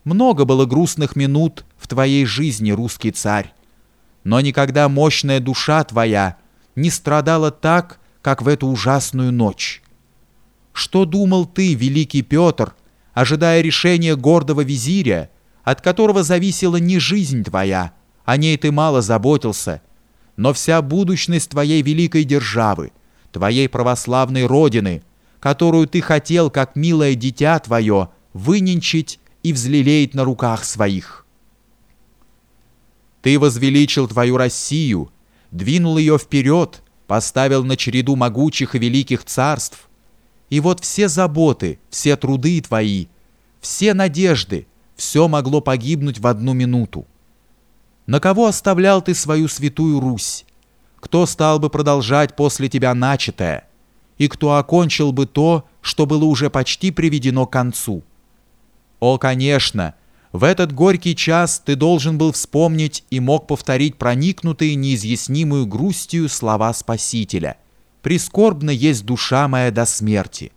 Много было грустных минут в твоей жизни, русский царь, но никогда мощная душа твоя не страдала так, как в эту ужасную ночь. Что думал ты, великий Петр, ожидая решения гордого визиря, от которого зависела не жизнь твоя, о ней ты мало заботился, но вся будущность твоей великой державы, твоей православной родины, которую ты хотел, как милое дитя твое, выненчить и взлелеять на руках своих. Ты возвеличил твою Россию, двинул ее вперед, поставил на череду могучих и великих царств. И вот все заботы, все труды твои, все надежды, все могло погибнуть в одну минуту. На кого оставлял ты свою святую Русь? Кто стал бы продолжать после тебя начатое? И кто окончил бы то, что было уже почти приведено к концу? О, конечно, в этот горький час ты должен был вспомнить и мог повторить проникнутые неизъяснимую грустью слова Спасителя: «Прискорбна есть душа моя до смерти».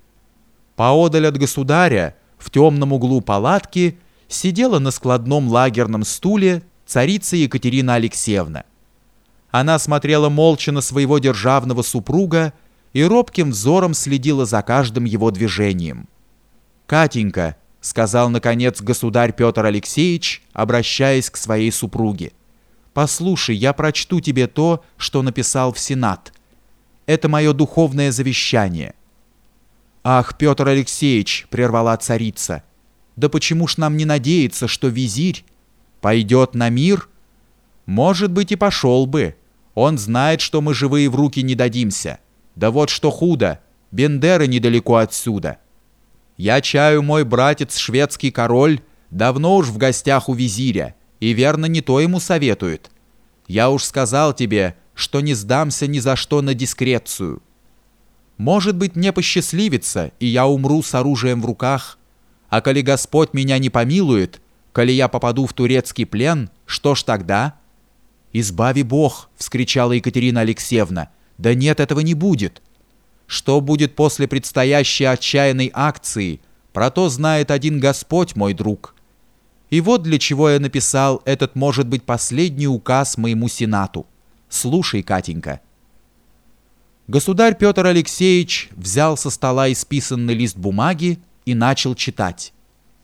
Поодаль от государя, в темном углу палатки, сидела на складном лагерном стуле царица Екатерина Алексеевна. Она смотрела молча на своего державного супруга и робким взором следила за каждым его движением. «Катенька», — сказал, наконец, государь Петр Алексеевич, обращаясь к своей супруге, «послушай, я прочту тебе то, что написал в Сенат. Это мое духовное завещание». «Ах, Петр Алексеевич», — прервала царица, «да почему ж нам не надеяться, что визирь пойдет на мир? Может быть, и пошел бы. Он знает, что мы живые в руки не дадимся. Да вот что худо, Бендеры недалеко отсюда. Я чаю, мой братец, шведский король, давно уж в гостях у визиря, и верно не то ему советует. Я уж сказал тебе, что не сдамся ни за что на дискрецию. Может быть, мне посчастливится, и я умру с оружием в руках. А коли Господь меня не помилует, коли я попаду в турецкий плен, что ж тогда?» «Избави Бог!» — вскричала Екатерина Алексеевна. «Да нет, этого не будет. Что будет после предстоящей отчаянной акции, про то знает один Господь, мой друг. И вот для чего я написал этот, может быть, последний указ моему Сенату. Слушай, Катенька». Государь Петр Алексеевич взял со стола исписанный лист бумаги и начал читать.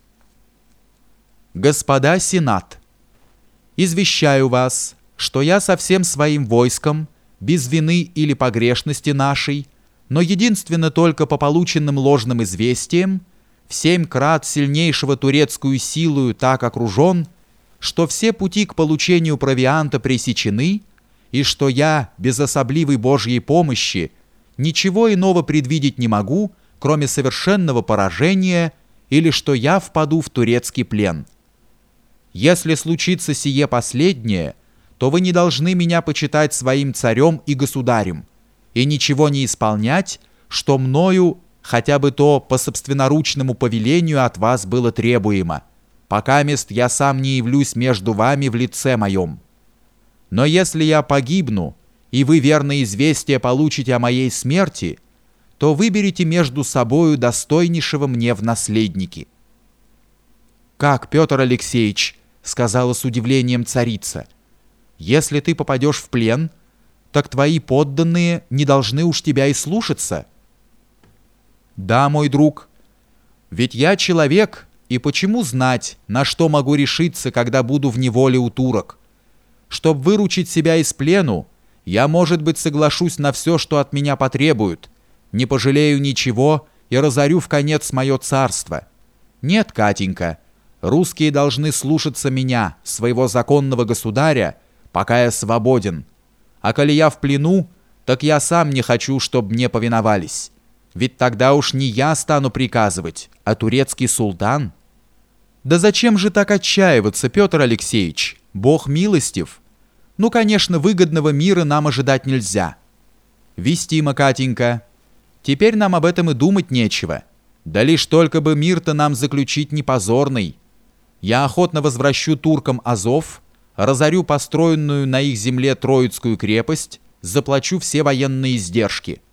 «Господа Сенат, извещаю вас, что я со всем своим войском, без вины или погрешности нашей, но единственно только по полученным ложным известиям, в 7 крат сильнейшего турецкую силою так окружен, что все пути к получению провианта пресечены, и что я, без особливой Божьей помощи, ничего иного предвидеть не могу, кроме совершенного поражения, или что я впаду в турецкий плен. Если случится сие последнее, то вы не должны меня почитать своим царем и государем, и ничего не исполнять, что мною хотя бы то по собственноручному повелению от вас было требуемо, покамест я сам не явлюсь между вами в лице моем. Но если я погибну, и вы верное известие получите о моей смерти, то выберите между собою достойнейшего мне в наследники». «Как, Петр Алексеевич?» — сказала с удивлением царица. «Если ты попадешь в плен, так твои подданные не должны уж тебя и слушаться». «Да, мой друг, ведь я человек, и почему знать, на что могу решиться, когда буду в неволе у турок? Чтоб выручить себя из плену, я, может быть, соглашусь на все, что от меня потребуют, не пожалею ничего и разорю вконец мое царство. Нет, Катенька, русские должны слушаться меня, своего законного государя, пока я свободен. А коли я в плену, так я сам не хочу, чтобы мне повиновались. Ведь тогда уж не я стану приказывать, а турецкий султан». «Да зачем же так отчаиваться, Петр Алексеевич? Бог милостив. Ну, конечно, выгодного мира нам ожидать нельзя. Вестимо, Катенька. Теперь нам об этом и думать нечего. Да лишь только бы мир-то нам заключить не позорный. Я охотно возвращу туркам Азов, разорю построенную на их земле Троицкую крепость, заплачу все военные издержки.